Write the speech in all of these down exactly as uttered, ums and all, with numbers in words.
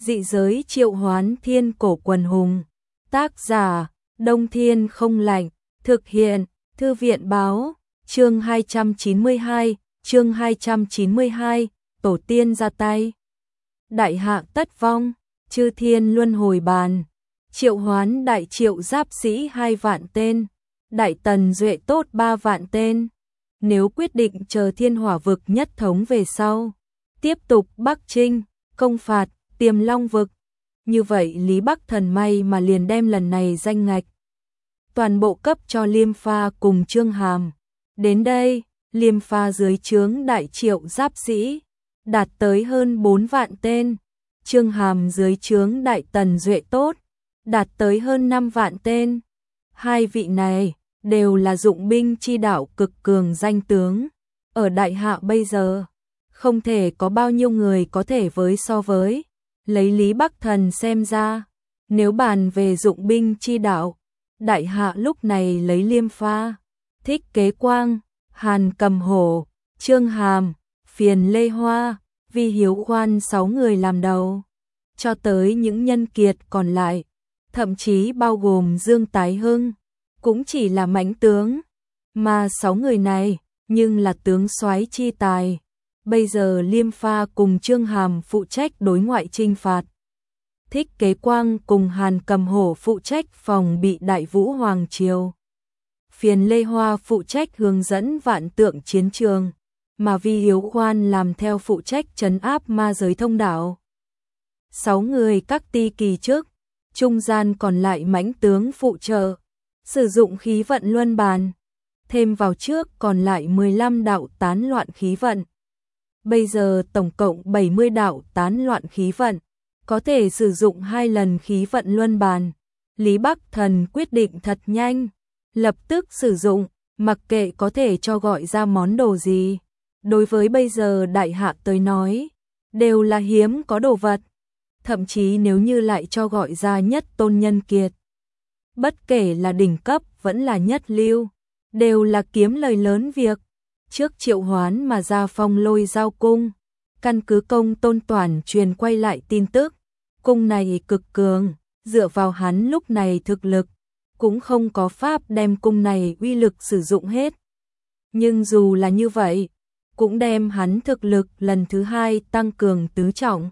Dị giới triệu hoán thiên cổ quần hùng. Tác giả, Đông Thiên Không Lạnh. Thực hiện, Thư viện báo. Chương hai trăm chín mươi hai, chương hai trăm chín mươi hai, tổ tiên ra tay. Đại hạ tất vong, chư thiên luân hồi bàn. Triệu hoán đại triệu giáp sĩ hai vạn tên, đại tần duệ tốt ba vạn tên. Nếu quyết định chờ thiên hỏa vực nhất thống về sau, tiếp tục Bắc Trinh, công phạt, Tiềm Long vực. Như vậy Lý Bắc Thần may mà liền đem lần này danh ngạch toàn bộ cấp cho Liêm Pha cùng Trương Hàm. Đến đây, Liêm Pha dưới trướng đại triệu giáp sĩ, đạt tới hơn bốn vạn tên. Trương Hàm dưới trướng đại tần duệ tốt, đạt tới hơn năm vạn tên. Hai vị này đều là dụng binh chi đạo cực cường danh tướng. Ở đại hạ bây giờ, không thể có bao nhiêu người có thể với so với. Lấy Lý Bắc Thần xem ra, nếu bàn về dụng binh chi đạo, đại hạ lúc này lấy Liêm Pha, Thích Kế Quang, Hàn Cầm Hổ, Trương Hàm, Phiền Lê Hoa, Vi Hiếu Khoan sáu người làm đầu, cho tới những nhân kiệt còn lại, thậm chí bao gồm Dương Tái Hưng, cũng chỉ là mãnh tướng, mà sáu người này nhưng là tướng soái chi tài. Bây giờ Liêm Pha cùng Trương Hàm phụ trách đối ngoại chinh phạt, Thích Kế Quang cùng Hàn Cầm Hổ phụ trách phòng bị Đại Vũ Hoàng Triều, Phiền Lê Hoa phụ trách hướng dẫn vạn tượng chiến trường, mà Vi Hiếu Khoan làm theo phụ trách trấn áp ma giới thông đạo. Sáu người các ti kỳ trước, trung gian còn lại mãnh tướng phụ trợ, sử dụng khí vận luân bàn, thêm vào trước còn lại mười lăm đạo tán loạn khí vận. Bây giờ tổng cộng bảy mươi đạo tán loạn khí vận, có thể sử dụng hai lần khí vận luân bàn. Lý Bắc Thần quyết định thật nhanh, lập tức sử dụng, mặc kệ có thể cho gọi ra món đồ gì. Đối với bây giờ đại hạ tới nói, đều là hiếm có đồ vật. Thậm chí nếu như lại cho gọi ra nhất tôn nhân kiệt, bất kể là đỉnh cấp vẫn là nhất lưu, đều là kiếm lời lớn việc. Trước triệu hoán mà ra Phong Lôi Giao cung, căn cứ Công Tôn Toản truyền quay lại tin tức, cung này cực cường, dựa vào hắn lúc này thực lực, cũng không có pháp đem cung này uy lực sử dụng hết. Nhưng dù là như vậy, cũng đem hắn thực lực lần thứ hai tăng cường tứ trọng.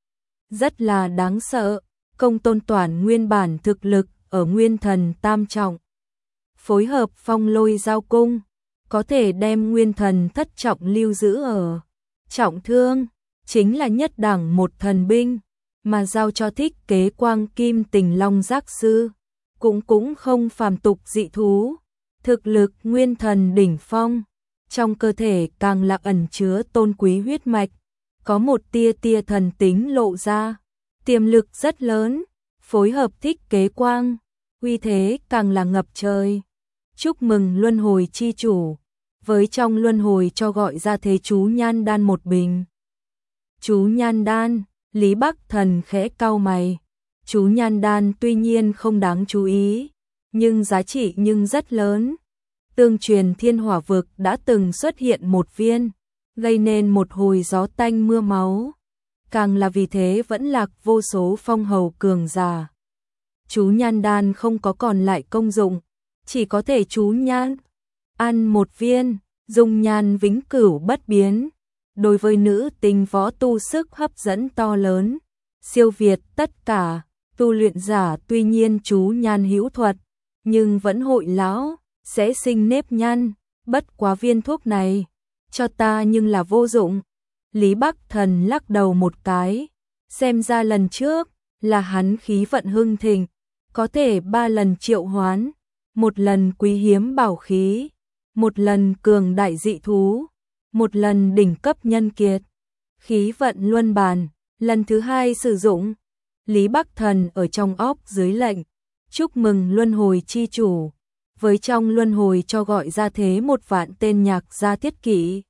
Rất là đáng sợ, Công Tôn Toản nguyên bản thực lực ở nguyên thần tam trọng, phối hợp Phong Lôi Giao cung, có thể đem nguyên thần thất trọng lưu giữ ở trọng thương, chính là nhất đẳng một thần binh, mà giao cho Thích Kế Quang Kim Tình Long Giác Sư, cũng cũng không phàm tục dị thú, thực lực nguyên thần đỉnh phong, trong cơ thể càng là ẩn chứa tôn quý huyết mạch, có một tia tia thần tính lộ ra, tiềm lực rất lớn, phối hợp Thích Kế Quang, uy thế càng là ngập trời. Chúc mừng luân hồi chi chủ, với trong luân hồi cho gọi ra thế chú nhan đan một bình. Chú nhan đan, Lý Bắc Thần khẽ cau mày. Chú nhan đan tuy nhiên không đáng chú ý, nhưng giá trị nhưng rất lớn. Tương truyền thiên hỏa vực đã từng xuất hiện một viên, gây nên một hồi gió tanh mưa máu. Càng là vì thế vẫn lạc vô số phong hầu cường giả. Chú nhan đan không có còn lại công dụng, chỉ có thể chú nhan ăn một viên, dung nhan vĩnh cửu bất biến. Đối với nữ tính võ tu sức hấp dẫn to lớn, siêu việt tất cả. Tu luyện giả tuy nhiên chú nhan hữu thuật, nhưng vẫn hội lão, sẽ sinh nếp nhăn. Bất quá viên thuốc này, cho ta nhưng là vô dụng. Lý Bắc Thần lắc đầu một cái, xem ra lần trước là hắn khí vận hưng thịnh, có thể ba lần triệu hoán, một lần quý hiếm bảo khí, một lần cường đại dị thú, một lần đỉnh cấp nhân kiệt. Khí vận luân bàn, lần thứ hai sử dụng. Lý Bắc Thần ở trong óc dưới lệnh, chúc mừng luân hồi chi chủ, với trong luân hồi cho gọi ra thế một vạn tên nhạc gia thiết kỷ.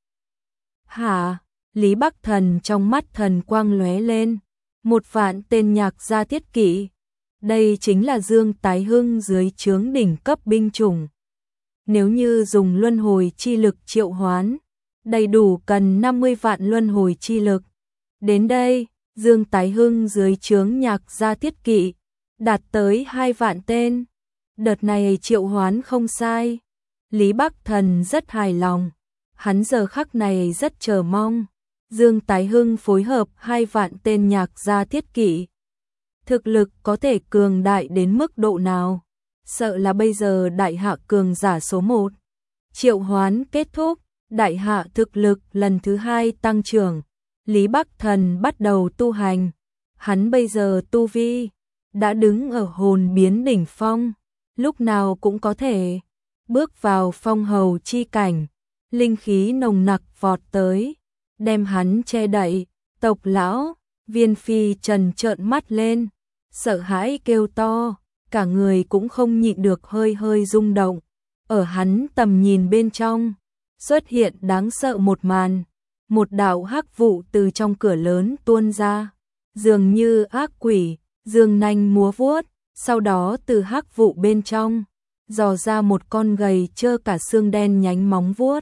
Hả? Lý Bắc Thần trong mắt thần quang lóe lên, một vạn tên nhạc gia thiết kỷ. Đây chính là Dương Tái Hưng dưới trướng đỉnh cấp binh chủng. Nếu như dùng luân hồi chi lực triệu hoán, đầy đủ cần năm mươi vạn luân hồi chi lực. Đến đây, Dương Tái Hưng dưới trướng Nhạc gia thiết kỵ, đạt tới hai vạn tên. Đợt này triệu hoán không sai. Lý Bắc Thần rất hài lòng. Hắn giờ khắc này rất chờ mong. Dương Tái Hưng phối hợp hai vạn tên Nhạc gia thiết kỵ. Thực lực có thể cường đại đến mức độ nào? Sợ là bây giờ đại hạ cường giả số một. Triệu hoán kết thúc, đại hạ thực lực lần thứ hai tăng trưởng. Lý Bắc Thần bắt đầu tu hành. Hắn bây giờ tu vi đã đứng ở hồn biến đỉnh phong, lúc nào cũng có thể bước vào phong hầu chi cảnh. Linh khí nồng nặc vọt tới, đem hắn che đậy. Tộc lão, Viên Phi Trần trợn mắt lên, sợ hãi kêu to, cả người cũng không nhịn được hơi hơi rung động. Ở hắn tầm nhìn bên trong, xuất hiện đáng sợ một màn. Một đạo hắc vụ từ trong cửa lớn tuôn ra, dường như ác quỷ, dương nanh múa vuốt, sau đó từ hắc vụ bên trong, dò ra một con gầy trơ cả xương đen nhánh móng vuốt.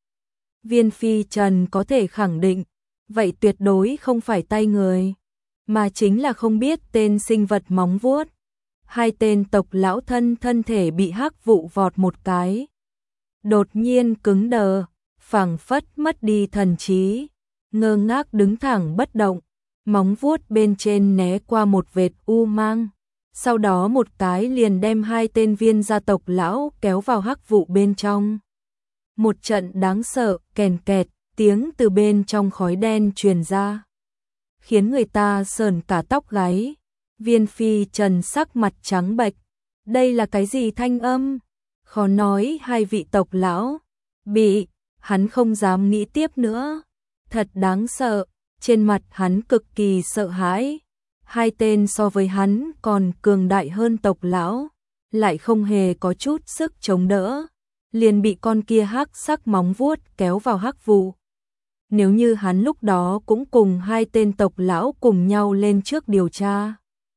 Viên Phi Trần có thể khẳng định, vậy tuyệt đối không phải tay người, mà chính là không biết tên sinh vật móng vuốt. Hai tên tộc lão thân thân thể bị hắc vụ vọt một cái, đột nhiên cứng đờ, phảng phất mất đi thần trí, ngơ ngác đứng thẳng bất động, móng vuốt bên trên né qua một vệt u mang, sau đó một cái liền đem hai tên Viên gia tộc lão kéo vào hắc vụ bên trong. Một trận đáng sợ, kèn kẹt, tiếng từ bên trong khói đen truyền ra, khiến người ta sởn cả tóc gáy. Viên Phi Trần sắc mặt trắng bệch, đây là cái gì thanh âm? Khó nói hai vị tộc lão bị, hắn không dám nghĩ tiếp nữa. Thật đáng sợ, trên mặt hắn cực kỳ sợ hãi. Hai tên so với hắn còn cường đại hơn tộc lão, lại không hề có chút sức chống đỡ, liền bị con kia hắc sắc móng vuốt kéo vào hắc vụ. Nếu như hắn lúc đó cũng cùng hai tên tộc lão cùng nhau lên trước điều tra,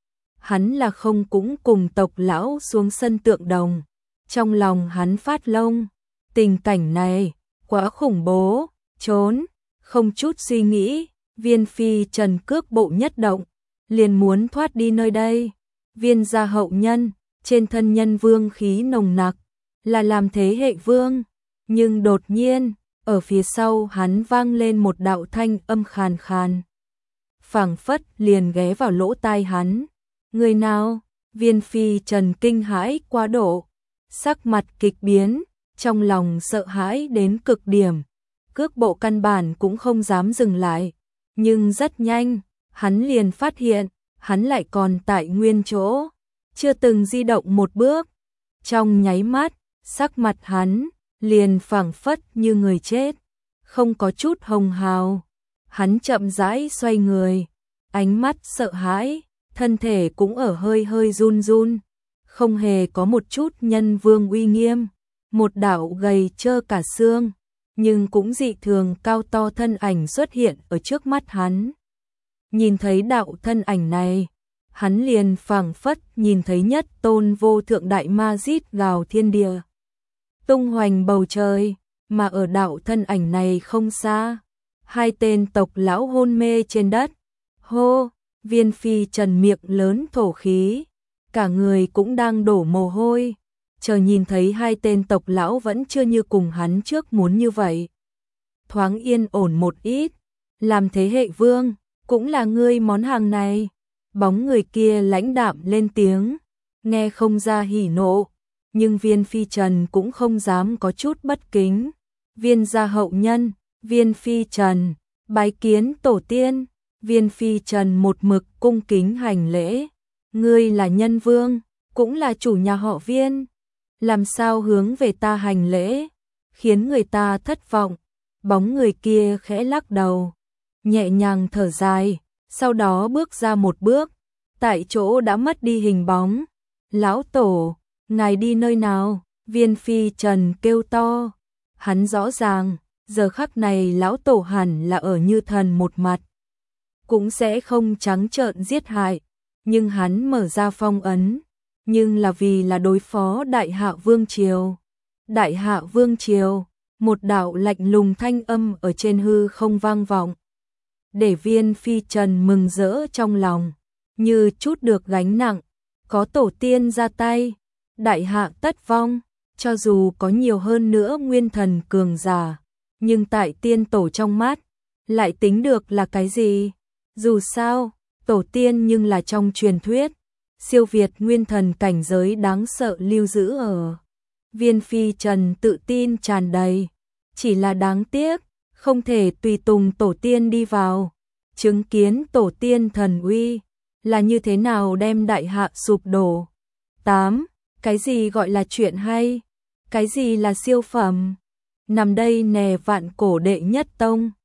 hắn là không cũng cùng tộc lão xuống sân tượng đồng. Trong lòng hắn phát lông, tình cảnh này quá khủng bố, trốn, không chút suy nghĩ, Viên Phi Trần cước bộ nhất động, liền muốn thoát đi nơi đây. Viên gia hậu nhân, trên thân nhân vương khí nồng nặc, là làm thế hệ vương, nhưng đột nhiên, ở phía sau hắn vang lên một đạo thanh âm khàn khàn, phảng phất liền ghé vào lỗ tai hắn. Người nào? Viên Phi Trần kinh hãi quá độ, sắc mặt kịch biến, trong lòng sợ hãi đến cực điểm, cước bộ căn bản cũng không dám dừng lại, nhưng rất nhanh, hắn liền phát hiện, hắn lại còn tại nguyên chỗ, chưa từng di động một bước. Trong nháy mắt, sắc mặt hắn liền phảng phất như người chết, không có chút hồng hào. Hắn chậm rãi xoay người, ánh mắt sợ hãi, thân thể cũng ở hơi hơi run run, không hề có một chút nhân vương uy nghiêm. Một đạo gầy trơ cả xương, nhưng cũng dị thường cao to thân ảnh xuất hiện ở trước mắt hắn. Nhìn thấy đạo thân ảnh này, hắn liền phảng phất nhìn thấy nhất tôn vô thượng đại ma rít gào thiên địa, tung hoành bầu trời, mà ở đạo thân ảnh này không xa, hai tên tộc lão hôn mê trên đất. Hô, Viên Phi Trần miệng lớn thổ khí, cả người cũng đang đổ mồ hôi, chờ nhìn thấy hai tên tộc lão vẫn chưa như cùng hắn trước muốn như vậy. Thoáng yên ổn một ít, làm thế hệ vương, cũng là ngươi món hàng này. Bóng người kia lãnh đạm lên tiếng, nghe không ra hỉ nộ, nhưng Viên Phi Trần cũng không dám có chút bất kính. Viên gia hậu nhân, Viên Phi Trần, bái kiến tổ tiên. Viên Phi Trần một mực cung kính hành lễ. Ngươi là nhân vương, cũng là chủ nhà họ Viên, làm sao hướng về ta hành lễ, khiến người ta thất vọng. Bóng người kia khẽ lắc đầu, nhẹ nhàng thở dài, sau đó bước ra một bước, tại chỗ đã mất đi hình bóng. Lão tổ, ngài đi nơi nào? Viên Phi Trần kêu to. Hắn rõ ràng, giờ khắc này lão tổ hẳn là ở như thần một mặt, cũng sẽ không trắng trợn giết hại, nhưng hắn mở ra phong ấn, nhưng là vì là đối phó Đại Hạ Vương Triều. Đại Hạ Vương Triều, một đạo lạnh lùng thanh âm ở trên hư không vang vọng. để Viên Phi Trần mừng rỡ trong lòng, như chút được gánh nặng, có tổ tiên ra tay, đại hạ tất vong, cho dù có nhiều hơn nữa nguyên thần cường giả, nhưng tại tiên tổ trong mắt, lại tính được là cái gì? Dù sao, tổ tiên nhưng là trong truyền thuyết, siêu việt nguyên thần cảnh giới đáng sợ lưu giữ ở. Viên Phi Trần tự tin tràn đầy, chỉ là đáng tiếc, không thể tùy tùng tổ tiên đi vào, chứng kiến tổ tiên thần uy, là như thế nào đem đại hạ sụp đổ. tám. Cái gì gọi là chuyện hay? Cái gì là siêu phẩm? Nằm đây nè vạn cổ đệ nhất tông,